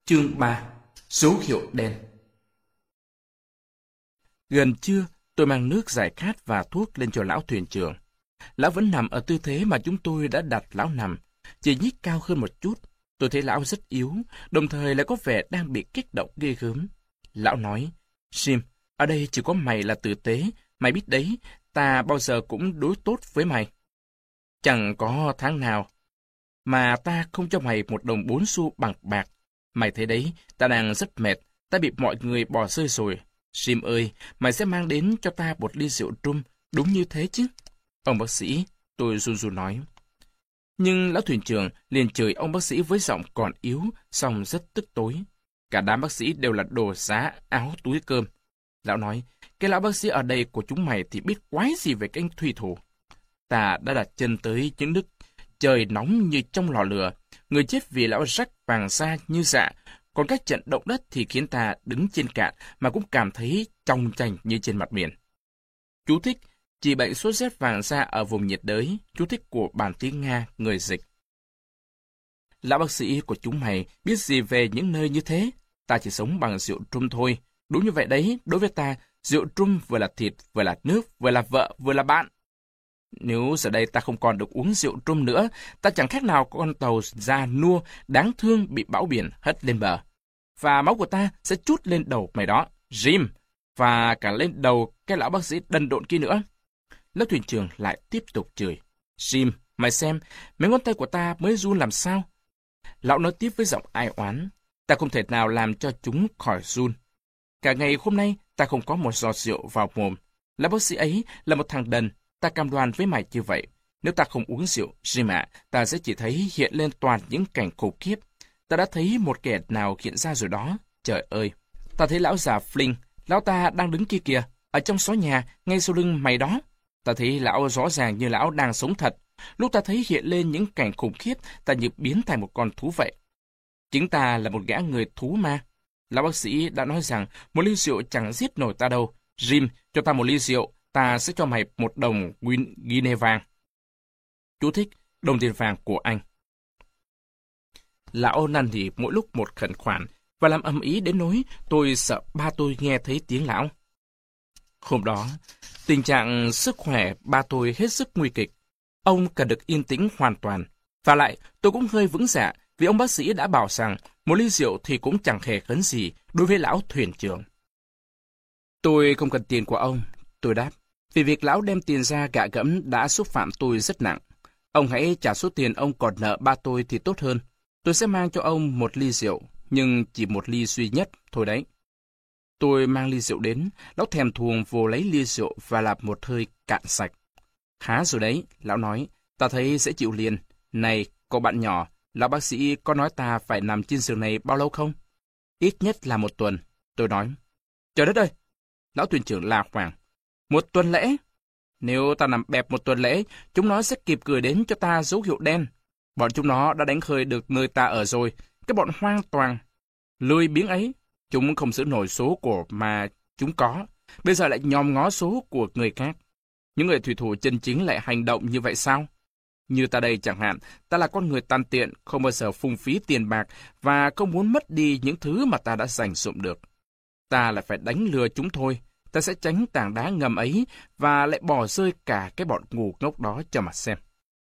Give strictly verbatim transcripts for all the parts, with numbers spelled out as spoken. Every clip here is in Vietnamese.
Chương ba. Dấu hiệu đen. Gần trưa, tôi mang nước giải khát và thuốc lên cho lão thuyền trưởng. Lão vẫn nằm ở tư thế mà chúng tôi đã đặt lão nằm, chỉ nhích cao hơn một chút. Tôi thấy lão rất yếu, đồng thời lại có vẻ đang bị kích động ghê gớm. Lão nói, Jim, ở đây chỉ có mày là tử tế, mày biết đấy, ta bao giờ cũng đối tốt với mày. Chẳng có tháng nào mà ta không cho mày một đồng bốn xu bằng bạc. Mày thấy đấy, ta đang rất mệt, ta bị mọi người bỏ rơi rồi. Jim ơi, mày sẽ mang đến cho ta một ly rượu rum, đúng như thế chứ? Ông bác sĩ, tôi run run nói. Nhưng lão thuyền trưởng liền chửi ông bác sĩ với giọng còn yếu, song rất tức tối. Cả đám bác sĩ đều là đồ giá, áo, túi cơm. Lão nói, cái lão bác sĩ ở đây của chúng mày thì biết quái gì về cái thủy thủ. Ta đã đặt chân tới những nước trời nóng như trong lò lửa. Người chết vì lão rắc vàng da như dạ, còn các trận động đất thì khiến ta đứng trên cạn mà cũng cảm thấy trong chành như trên mặt biển. Chú thích, trị bệnh sốt rét vàng da ở vùng nhiệt đới, chú thích của bản tiếng Nga, người dịch. Lão bác sĩ của chúng mày biết gì về những nơi như thế? Ta chỉ sống bằng rượu rum thôi. Đúng như vậy đấy, đối với ta, rượu rum vừa là thịt, vừa là nước, vừa là vợ, vừa là bạn. Nếu giờ đây ta không còn được uống rượu rum nữa, ta chẳng khác nào con tàu già nua, đáng thương bị bão biển hất lên bờ. Và máu của ta sẽ trút lên đầu mày đó, Jim, và cả lên đầu cái lão bác sĩ đần độn kia nữa. Lão thuyền trưởng lại tiếp tục chửi. Jim, mày xem, mấy ngón tay của ta mới run làm sao? Lão nói tiếp với giọng ai oán. Ta không thể nào làm cho chúng khỏi run. Cả ngày hôm nay, ta không có một giọt rượu vào mồm. Lão bác sĩ ấy là một thằng đần. Ta cam đoan với mày như vậy. Nếu ta không uống rượu, Jim ạ, ta sẽ chỉ thấy hiện lên toàn những cảnh khủng khiếp. Ta đã thấy một kẻ nào hiện ra rồi đó. Trời ơi! Ta thấy lão già Flynn, lão ta đang đứng kia kìa, ở trong xó nhà, ngay sau lưng mày đó. Ta thấy lão rõ ràng như lão đang sống thật. Lúc ta thấy hiện lên những cảnh khủng khiếp, ta như biến thành một con thú vậy. Chính ta là một gã người thú mà. Lão bác sĩ đã nói rằng một ly rượu chẳng giết nổi ta đâu. Jim, cho ta một ly rượu, ta sẽ cho mày một đồng guinea vàng. Chú thích, đồng tiền vàng của anh. Lão năn nỉ mỗi lúc một khẩn khoản và làm ầm ĩ đến nỗi tôi sợ ba tôi nghe thấy tiếng lão. Hôm đó, tình trạng sức khỏe ba tôi hết sức nguy kịch. Ông cần được yên tĩnh hoàn toàn. Và lại, tôi cũng hơi vững dạ vì ông bác sĩ đã bảo rằng một ly rượu thì cũng chẳng hề khấn gì đối với lão thuyền trưởng. Tôi không cần tiền của ông, tôi đáp. Vì việc lão đem tiền ra gạ gẫm đã xúc phạm tôi rất nặng. Ông hãy trả số tiền ông còn nợ ba tôi thì tốt hơn. Tôi sẽ mang cho ông một ly rượu, nhưng chỉ một ly duy nhất thôi đấy. Tôi mang ly rượu đến, lão thèm thuồng vồ lấy ly rượu và làm một hơi cạn sạch. Khá rồi đấy, lão nói, ta thấy dễ chịu liền. Này, cậu bạn nhỏ, lão bác sĩ có nói ta phải nằm trên giường này bao lâu không? Ít nhất là một tuần, tôi nói. Trời đất ơi! Lão thuyền trưởng la hoảng. Một tuần lễ? Nếu ta nằm bẹp một tuần lễ, chúng nó sẽ kịp gửi đến cho ta dấu hiệu đen. Bọn chúng nó đã đánh khơi được nơi ta ở rồi. Cái bọn hoang toàn, lười biếng ấy, chúng không giữ nổi số của mà chúng có. Bây giờ lại nhòm ngó số của người khác. Những người thủy thủ chân chính lại hành động như vậy sao? Như ta đây chẳng hạn, ta là con người tàn tiện, không bao giờ phung phí tiền bạc và không muốn mất đi những thứ mà ta đã dành dụm được. Ta lại phải đánh lừa chúng thôi. Ta sẽ tránh tảng đá ngầm ấy và lại bỏ rơi cả cái bọn ngu ngốc đó cho mà xem.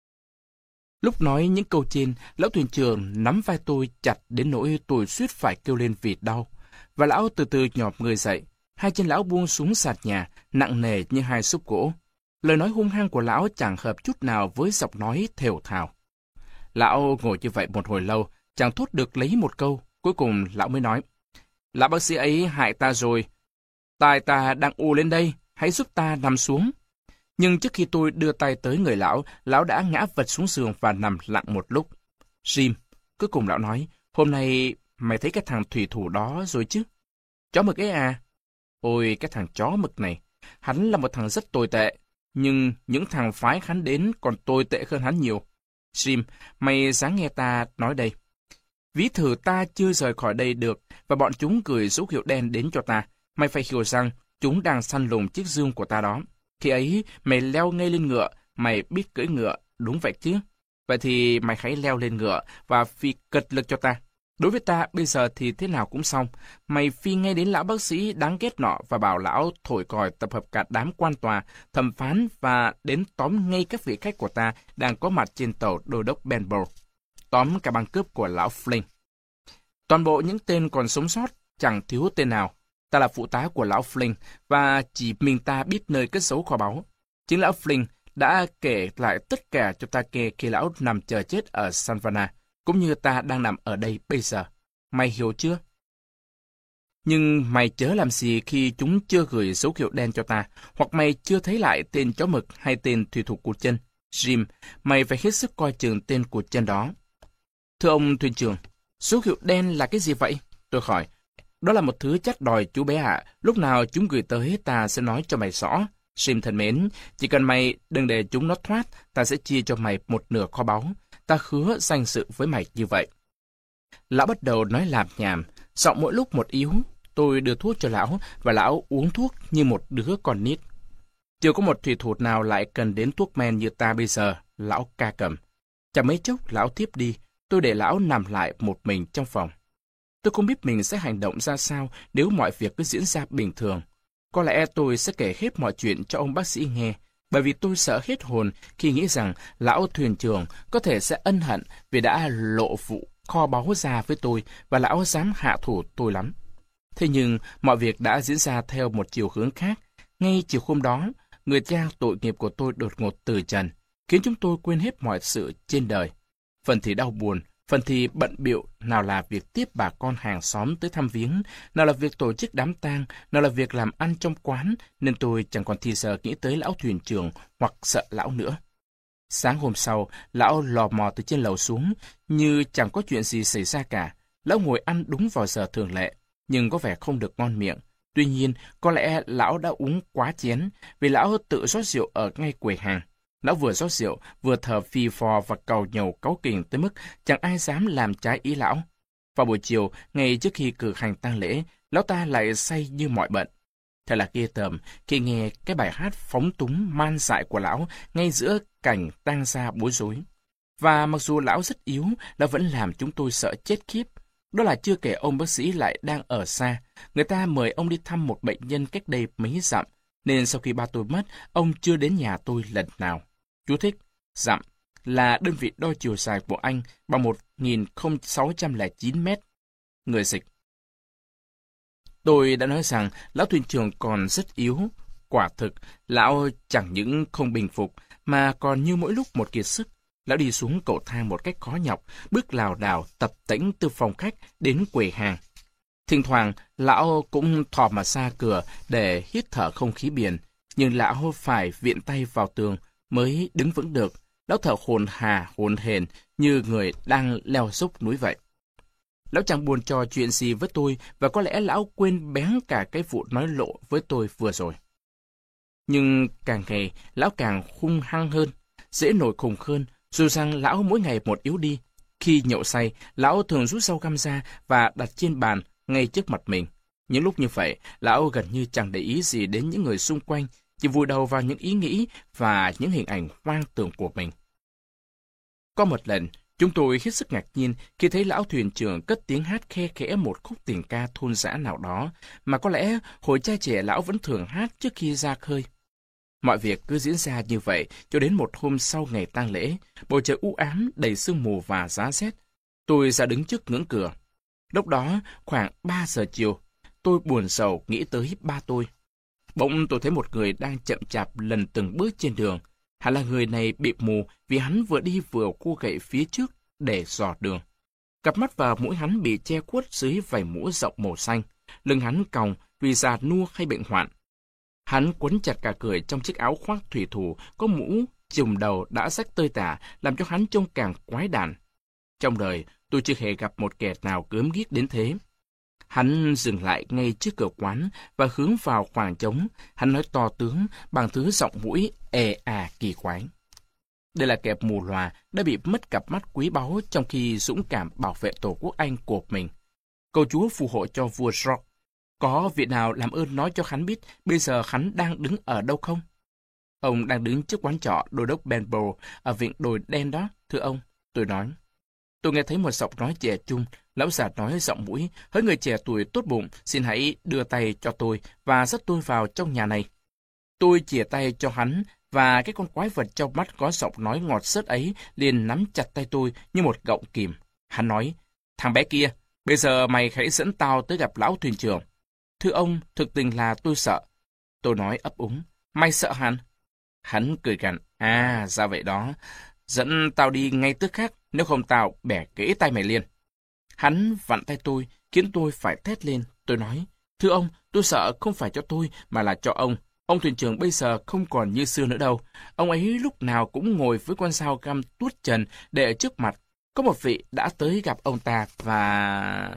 Lúc nói những câu trên, lão thuyền trưởng nắm vai tôi chặt đến nỗi tôi suýt phải kêu lên vì đau. Và lão từ từ nhòm người dậy. Hai chân lão buông xuống sàn nhà, nặng nề như hai xúc gỗ. Lời nói hung hăng của lão chẳng hợp chút nào với giọng nói thều thào. Lão ngồi như vậy một hồi lâu, chẳng thốt được lấy một câu. Cuối cùng lão mới nói, lão bác sĩ ấy hại ta rồi. Tai ta đang u lên đây, hãy giúp ta nằm xuống. Nhưng trước khi tôi đưa tay tới người lão, lão đã ngã vật xuống giường và nằm lặng một lúc. Jim, cuối cùng lão nói, hôm nay mày thấy cái thằng thủy thủ đó rồi chứ? Chó mực ấy à? Ôi, cái thằng chó mực này, hắn là một thằng rất tồi tệ, nhưng những thằng phái hắn đến còn tồi tệ hơn hắn nhiều. Jim, mày dáng nghe ta nói đây. Ví thử ta chưa rời khỏi đây được, và bọn chúng gửi dấu hiệu đen đến cho ta. Mày phải hiểu rằng chúng đang săn lùng chiếc dương của ta đó. Khi ấy, mày leo ngay lên ngựa, mày biết cưỡi ngựa, đúng vậy chứ? Vậy thì mày hãy leo lên ngựa và phi cật lực cho ta. Đối với ta, bây giờ thì thế nào cũng xong. Mày phi ngay đến lão bác sĩ đáng ghét nọ và bảo lão thổi còi tập hợp cả đám quan tòa, thẩm phán và đến tóm ngay các vị khách của ta đang có mặt trên tàu đô đốc Benbow. Tóm cả băng cướp của lão Flynn. Toàn bộ những tên còn sống sót, chẳng thiếu tên nào. Ta là phụ tá của lão Flynn và chỉ mình ta biết nơi cất giấu kho báu. Chính lão Flynn đã kể lại tất cả cho ta nghe khi lão nằm chờ chết ở Savannah, cũng như ta đang nằm ở đây bây giờ. Mày hiểu chưa? Nhưng mày chớ làm gì khi chúng chưa gửi dấu hiệu đen cho ta, hoặc mày chưa thấy lại tên chó mực hay tên thủy thủ cụt chân. Jim, mày phải hết sức coi chừng tên cụt chân đó. Thưa ông thuyền trưởng, dấu hiệu đen là cái gì vậy? Tôi hỏi. Đó là một thứ chắc đòi chú bé ạ. Lúc nào chúng gửi tới ta sẽ nói cho mày rõ. Jim thân mến, chỉ cần mày đừng để chúng nó thoát, ta sẽ chia cho mày một nửa kho báu. Ta hứa danh sự với mày như vậy. Lão bắt đầu nói lảm nhảm, giọng mỗi lúc một yếu. Tôi đưa thuốc cho lão, và lão uống thuốc như một đứa con nít. Chưa có một thủy thủ nào lại cần đến thuốc men như ta bây giờ, lão ca cầm. Chẳng mấy chốc lão tiếp đi, tôi để lão nằm lại một mình trong phòng. Tôi không biết mình sẽ hành động ra sao nếu mọi việc cứ diễn ra bình thường. Có lẽ tôi sẽ kể hết mọi chuyện cho ông bác sĩ nghe, bởi vì tôi sợ hết hồn khi nghĩ rằng lão thuyền trưởng có thể sẽ ân hận vì đã lộ vụ kho báu ra với tôi và lão dám hạ thủ tôi lắm. Thế nhưng mọi việc đã diễn ra theo một chiều hướng khác. Ngay chiều hôm đó, người cha tội nghiệp của tôi đột ngột từ trần, khiến chúng tôi quên hết mọi sự trên đời. Phần thì đau buồn, phần thì bận bịu, nào là việc tiếp bà con hàng xóm tới thăm viếng, nào là việc tổ chức đám tang, nào là việc làm ăn trong quán, nên tôi chẳng còn thì giờ nghĩ tới lão thuyền trưởng hoặc sợ lão nữa. Sáng hôm sau, lão lò mò từ trên lầu xuống, như chẳng có chuyện gì xảy ra cả. Lão ngồi ăn đúng vào giờ thường lệ, nhưng có vẻ không được ngon miệng. Tuy nhiên, có lẽ lão đã uống quá chén, vì lão tự rót rượu ở ngay quầy hàng. Lão vừa rót rượu, vừa thở phì phò và cầu nhầu cáu kỉnh tới mức chẳng ai dám làm trái ý lão. Vào buổi chiều, ngay trước khi cử hành tang lễ, lão ta lại say như mọi bận. Thật là ghê tởm khi nghe cái bài hát phóng túng man dại của lão ngay giữa cảnh tang gia bối rối. Và mặc dù lão rất yếu, lão vẫn làm chúng tôi sợ chết khiếp. Đó là chưa kể ông bác sĩ lại đang ở xa. Người ta mời ông đi thăm một bệnh nhân cách đây mấy dặm, nên sau khi ba tôi mất, ông chưa đến nhà tôi lần nào. Chú thích, dặm là đơn vị đo chiều dài của anh bằng một nghìn sáu trăm lẻ chín mét. Người dịch. Tôi đã nói rằng lão thuyền trưởng còn rất yếu. Quả thực, lão chẳng những không bình phục, mà còn như mỗi lúc một kiệt sức. Lão đi xuống cầu thang một cách khó nhọc, bước lảo đảo tập tễnh từ phòng khách đến quầy hàng. Thỉnh thoảng, lão cũng thò mặt ra cửa để hít thở không khí biển, nhưng lão phải viện tay vào tường mới đứng vững được. Lão thở hổn hà hổn hển như người đang leo dốc núi vậy. Lão chẳng buồn trò chuyện gì với tôi, và có lẽ lão quên bén cả cái vụ nói lộ với tôi vừa rồi. Nhưng càng ngày, lão càng hung hăng hơn, dễ nổi khùng hơn, dù rằng lão mỗi ngày một yếu đi. Khi nhậu say, lão thường rút dao găm ra và đặt trên bàn ngay trước mặt mình. Những lúc như vậy, lão gần như chẳng để ý gì đến những người xung quanh, chỉ vùi đầu vào những ý nghĩ và những hình ảnh hoang tưởng của mình. Có một lần, chúng tôi hết sức ngạc nhiên khi thấy lão thuyền trưởng cất tiếng hát khe khẽ một khúc tình ca thôn dã nào đó, mà có lẽ hồi trai trẻ lão vẫn thường hát trước khi ra khơi. Mọi việc cứ diễn ra như vậy cho đến một hôm sau ngày tang lễ, bầu trời u ám đầy sương mù và giá rét. Tôi ra đứng trước ngưỡng cửa. Lúc đó khoảng ba giờ chiều, tôi buồn rầu nghĩ tới ba tôi. Bỗng tôi thấy một người đang chậm chạp lần từng bước trên đường. Hẳn là người này bị mù vì hắn vừa đi vừa cua gậy phía trước để dò đường. Cặp mắt và mũi hắn bị che khuất dưới vảy mũ rộng màu xanh. Lưng hắn còng vì già nua hay bệnh hoạn. Hắn quấn chặt cả người trong chiếc áo khoác thủy thủ có mũ trùm đầu đã rách tơi tả, làm cho hắn trông càng quái đản. Trong đời, tôi chưa hề gặp một kẻ nào gớm ghiếc đến thế. Hắn dừng lại ngay trước cửa quán và hướng vào khoảng trống. Hắn nói to tướng bằng thứ giọng mũi è à kỳ quái. Đây là kẻ mù lòa đã bị mất cặp mắt quý báu trong khi dũng cảm bảo vệ tổ quốc Anh của mình. Cầu Chúa phù hộ cho vua George. Có vị nào làm ơn nói cho hắn biết bây giờ hắn đang đứng ở đâu không? Ông đang đứng trước quán trọ đô đốc Benbow ở viện đồi đen đó, thưa ông. Tôi nói. Tôi nghe thấy một giọng nói trẻ trung, lão già nói giọng mũi, hỡi người trẻ tuổi tốt bụng, xin hãy đưa tay cho tôi và dắt tôi vào trong nhà này. Tôi chìa tay cho hắn, và cái con quái vật trong mắt có giọng nói ngọt xớt ấy liền nắm chặt tay tôi như một gọng kìm. Hắn nói, thằng bé kia, bây giờ mày hãy dẫn tao tới gặp lão thuyền trưởng. Thưa ông, thực tình là tôi sợ. Tôi nói ấp úng, mày sợ hắn? Hắn cười gằn, à, ra vậy đó. Dẫn tao đi ngay tức khắc, nếu không tao bẻ gãy tay mày liền. Hắn vặn tay tôi, khiến tôi phải thét lên. Tôi nói, thưa ông, tôi sợ không phải cho tôi, mà là cho ông. Ông thuyền trưởng bây giờ không còn như xưa nữa đâu. Ông ấy lúc nào cũng ngồi với con dao găm tuốt trần để ở trước mặt. Có một vị đã tới gặp ông ta và...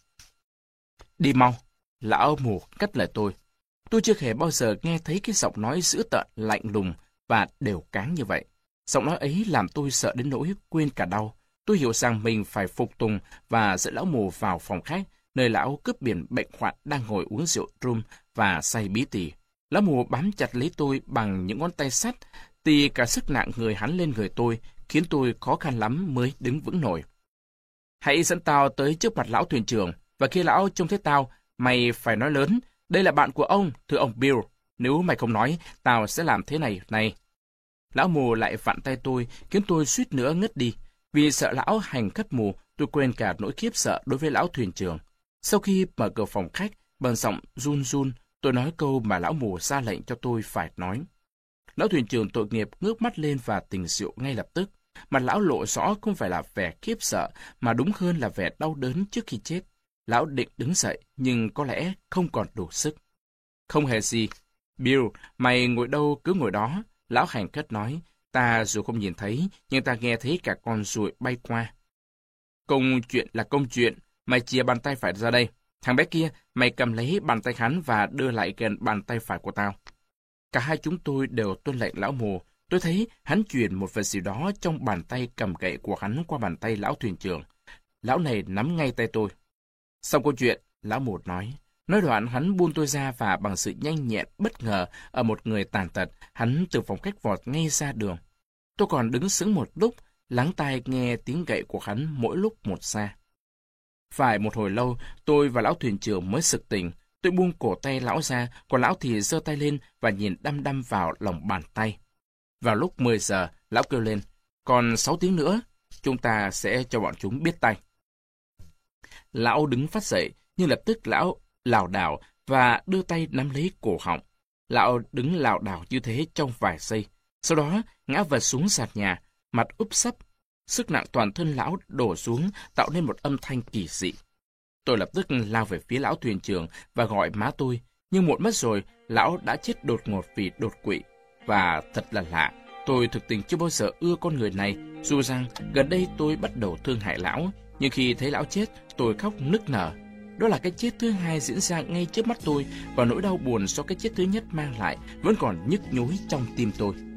Đi mau. Lão mù cắt lời tôi. Tôi chưa hề bao giờ nghe thấy cái giọng nói dữ tợn, lạnh lùng và đều cáng như vậy. Giọng nói ấy làm tôi sợ đến nỗi quên cả đau. Tôi hiểu rằng mình phải phục tùng và dẫn lão mù vào phòng khách, nơi lão cướp biển bệnh hoạn đang ngồi uống rượu rum và say bí tỉ. Lão mù bám chặt lấy tôi bằng những ngón tay sắt, tì cả sức nặng người hắn lên người tôi, khiến tôi khó khăn lắm mới đứng vững nổi. Hãy dẫn tao tới trước mặt lão thuyền trưởng, và khi lão trông thấy tao, mày phải nói lớn, đây là bạn của ông, thưa ông Bill. Nếu mày không nói, tao sẽ làm thế này, này. Lão mù lại vặn tay tôi, khiến tôi suýt nữa ngất đi. Vì sợ lão hành khất mù, tôi quên cả nỗi khiếp sợ đối với lão thuyền trưởng. Sau khi mở cửa phòng khách, bằng giọng run run, tôi nói câu mà lão mù ra lệnh cho tôi phải nói. Lão thuyền trưởng tội nghiệp ngước mắt lên và tỉnh rượu ngay lập tức. Mặt lão lộ rõ không phải là vẻ khiếp sợ, mà đúng hơn là vẻ đau đớn trước khi chết. Lão định đứng dậy, nhưng có lẽ không còn đủ sức. Không hề gì. Bill, mày ngồi đâu cứ ngồi đó. Lão hành khất nói, ta dù không nhìn thấy, nhưng ta nghe thấy cả con ruồi bay qua. Công chuyện là công chuyện, mày chia bàn tay phải ra đây. Thằng bé kia, mày cầm lấy bàn tay hắn và đưa lại gần bàn tay phải của tao. Cả hai chúng tôi đều tuân lệnh lão mù. Tôi thấy hắn chuyển một vật gì đó trong bàn tay cầm gậy của hắn qua bàn tay lão thuyền trưởng. Lão này nắm ngay tay tôi. Xong câu chuyện, lão mù nói. Nói đoạn hắn buông tôi ra và bằng sự nhanh nhẹn bất ngờ ở một người tàn tật, hắn từ phòng khách vọt ngay ra đường. Tôi còn đứng sững một lúc, lắng tai nghe tiếng gậy của hắn mỗi lúc một xa. Phải một hồi lâu, tôi và lão thuyền trưởng mới sực tỉnh. Tôi buông cổ tay lão ra, còn lão thì giơ tay lên và nhìn đăm đăm vào lòng bàn tay. Vào lúc mười giờ, lão kêu lên, còn sáu tiếng nữa, chúng ta sẽ cho bọn chúng biết tay. Lão đứng phát dậy, nhưng lập tức lão lảo đảo và đưa tay nắm lấy cổ họng. Lão đứng lảo đảo như thế trong vài giây. Sau đó, ngã vật xuống sàn nhà, mặt úp sấp. Sức nặng toàn thân lão đổ xuống, tạo nên một âm thanh kỳ dị. Tôi lập tức lao về phía lão thuyền trưởng và gọi má tôi. Nhưng muộn mất rồi, lão đã chết đột ngột vì đột quỵ. Và thật là lạ, tôi thực tình chưa bao giờ ưa con người này. Dù rằng gần đây tôi bắt đầu thương hại lão, nhưng khi thấy lão chết, tôi khóc nức nở. Đó là cái chết thứ hai diễn ra ngay trước mắt tôi, và nỗi đau buồn do cái chết thứ nhất mang lại vẫn còn nhức nhối trong tim tôi.